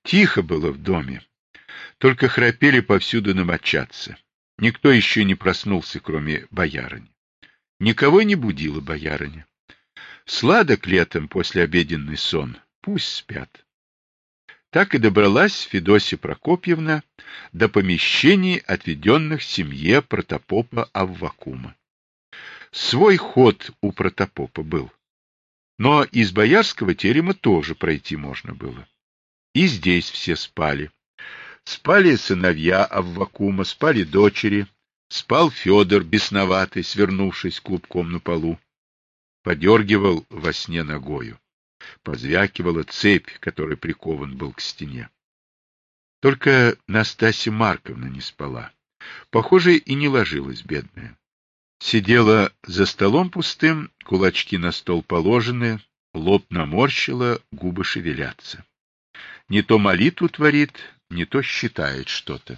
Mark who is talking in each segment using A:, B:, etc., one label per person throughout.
A: Тихо было в доме, только храпели повсюду домочадцы. Никто еще не проснулся, кроме боярыни. Никого не будила боярыня. Сладок летом послеобеденный сон, пусть спят. Так и добралась Федосья Прокопьевна до помещений, отведенных семье протопопа Аввакума. Свой ход у протопопа был, но из боярского терема тоже пройти можно было. И здесь все спали. Спали сыновья Аввакума, спали дочери, спал Федор, бесноватый, свернувшись клубком на полу. Подергивал во сне ногою. Позвякивала цепь, которой прикован был к стене. Только Настасья Марковна не спала. Похоже, и не ложилась бедная. Сидела за столом пустым, кулачки на стол положены, лоб наморщила, губы шевелятся. Не то молитву творит, не то считает что-то.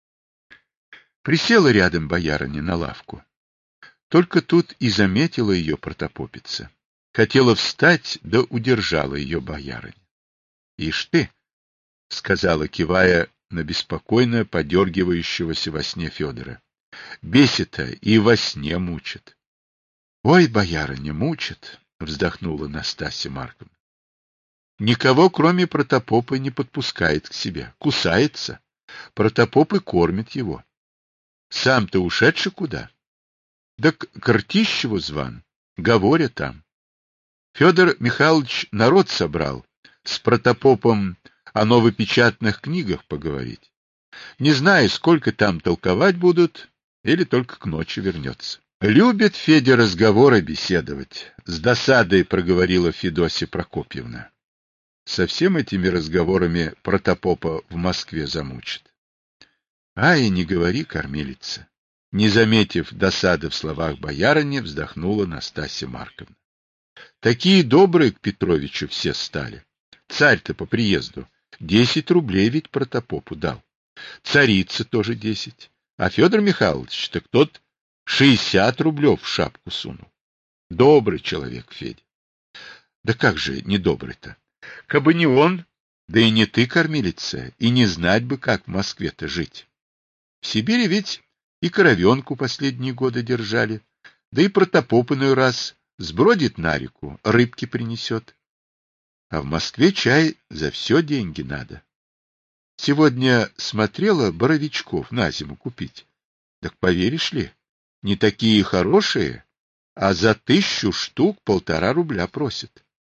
A: Присела рядом боярыня на лавку. Только тут и заметила ее протопопица. Хотела встать, да удержала ее боярыня. — Ишь ты! — сказала, кивая на беспокойно подергивающегося во сне Федора. — Бесит-то и во сне мучит. — Ой, боярыня, мучит! — вздохнула Настасья Марковна. — Никого, кроме протопопа, не подпускает к себе. Кусается. Протопоп и кормит его. Сам-то ушедший куда? Да к Ртищеву зван. Говоря там. Федор Михайлович народ собрал, с протопопом о новопечатных книгах поговорить. Не знаю, сколько там толковать будут, или только к ночи вернется. Любит Федя разговоры беседовать, с досадой проговорила Федосья Прокопьевна. Со всеми этими разговорами протопопа в Москве замучит. Ай, не говори, кормилица. Не заметив досады в словах боярыни, вздохнула Настасья Марковна. Такие добрые к Петровичу все стали. Царь-то по приезду 10 рублей ведь протопопу дал. Царица тоже 10. А Федор Михайлович, так тот 60 рублев в шапку сунул. Добрый человек, Федя. Да как же недобрый-то? Кабы не он, да и не ты, кормилица, и не знать бы, как в Москве-то жить. В Сибири ведь и коровенку последние годы держали, да и протопоп иной раз сбродит на реку, рыбки принесет. А в Москве чай за все деньги надо. Сегодня смотрела боровичков на зиму купить. Так поверишь ли, не такие хорошие, а за 1000 штук 1,5 рубля просят.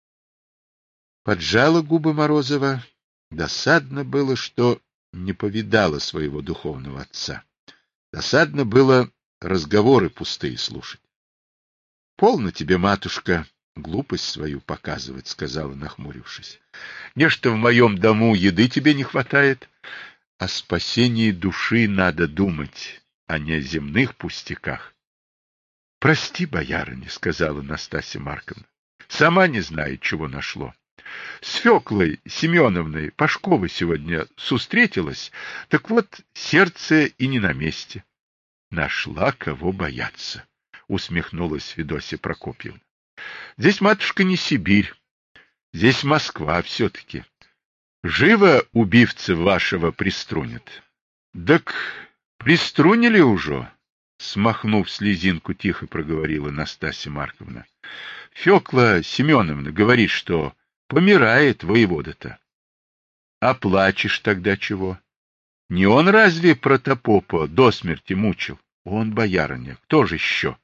A: Поджала губы Морозова. Досадно было, что не повидала своего духовного отца. Досадно было разговоры пустые слушать. — Полно тебе, матушка, глупость свою показывать, — сказала, нахмурившись. — Нечто в моем дому еды тебе не хватает. О спасении души надо думать, а не о земных пустяках. — Прости, боярыня, — сказала Настасья Марковна. — Сама не знаю, чего нашло. С Феклой Семеновной Пашковой сегодня сустретилась, так вот сердце и не на месте. — Нашла кого бояться, — усмехнулась Федосья Прокопьевна. — Здесь, матушка, не Сибирь, здесь Москва все-таки. Живо убивца вашего приструнят. — Так приструнили уже, — смахнув слезинку, тихо проговорила Настасья Марковна. — Фекла Семеновна говорит, что помирает воевода-то. А плачешь тогда чего? Не он разве протопопа до смерти мучил? Он, боярыня, кто же еще?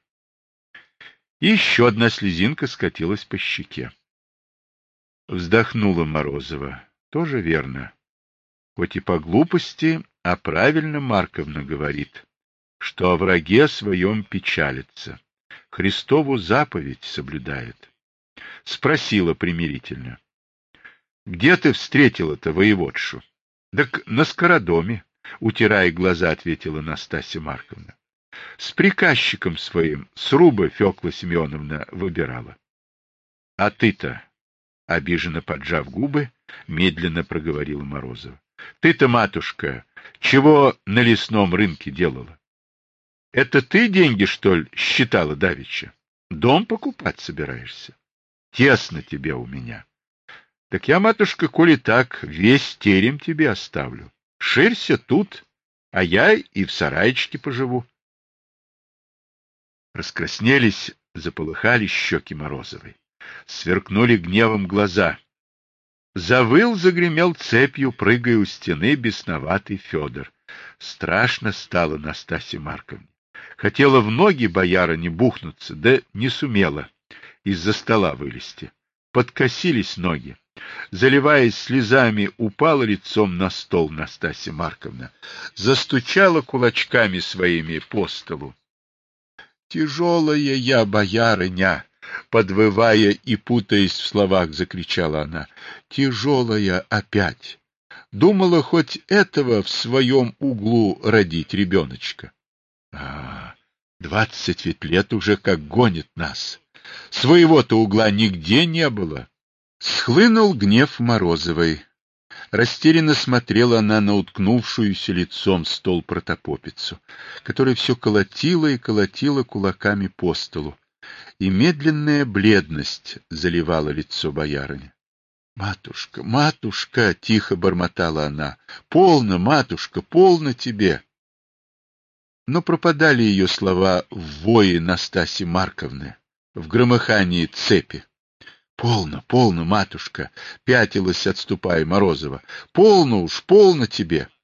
A: И еще одна слезинка скатилась по щеке. Вздохнула Морозова. Тоже верно. Хоть и по глупости, а правильно Марковна говорит, что о враге своем печалится, Христову заповедь соблюдает. Спросила примирительно. — Где ты встретила-то воеводшу? — Так на Скородоме, — утирая глаза, ответила Настасья Марковна. — С приказчиком своим сруба Фекла Семеновна выбирала. — А ты-то, обиженно поджав губы, медленно проговорила Морозова. — Ты-то, матушка, чего на лесном рынке делала? — Это ты деньги, что ли, считала давеча? Дом покупать собираешься? Тесно тебе у меня. Так я, матушка, коли так, весь терем тебе оставлю. Ширься тут, а я и в сарайчике поживу. Раскраснелись, заполыхали щеки Морозовой. Сверкнули гневом глаза. Завыл, загремел цепью, прыгая у стены, бесноватый Федор. Страшно стало Настасье Марковне. Хотела в ноги боярыне бухнуться, да не сумела из-за стола вылезти. Подкосились ноги. Заливаясь слезами, упала лицом на стол Настасья Марковна. Застучала кулачками своими по столу. «Тяжелая я, боярыня!» Подвывая и путаясь в словах, закричала она. «Тяжелая опять! Думала хоть этого в своем углу родить ребеночка. 20 ведь лет уже как гонит нас. Своего-то угла нигде не было». Схлынул гнев Морозовой. Растерянно смотрела она на уткнувшуюся лицом в стол протопопицу, которая все колотила и колотила кулаками по столу, и медленная бледность заливала лицо боярыни. «Матушка, матушка!» — тихо бормотала она. «Полно, матушка, полно тебе!» Но пропадали ее слова в вое Настасьи Марковны, в громыхании цепи. «Полно, полно, матушка!» — пятилась, отступая Морозова. «Полно уж, полно тебе!»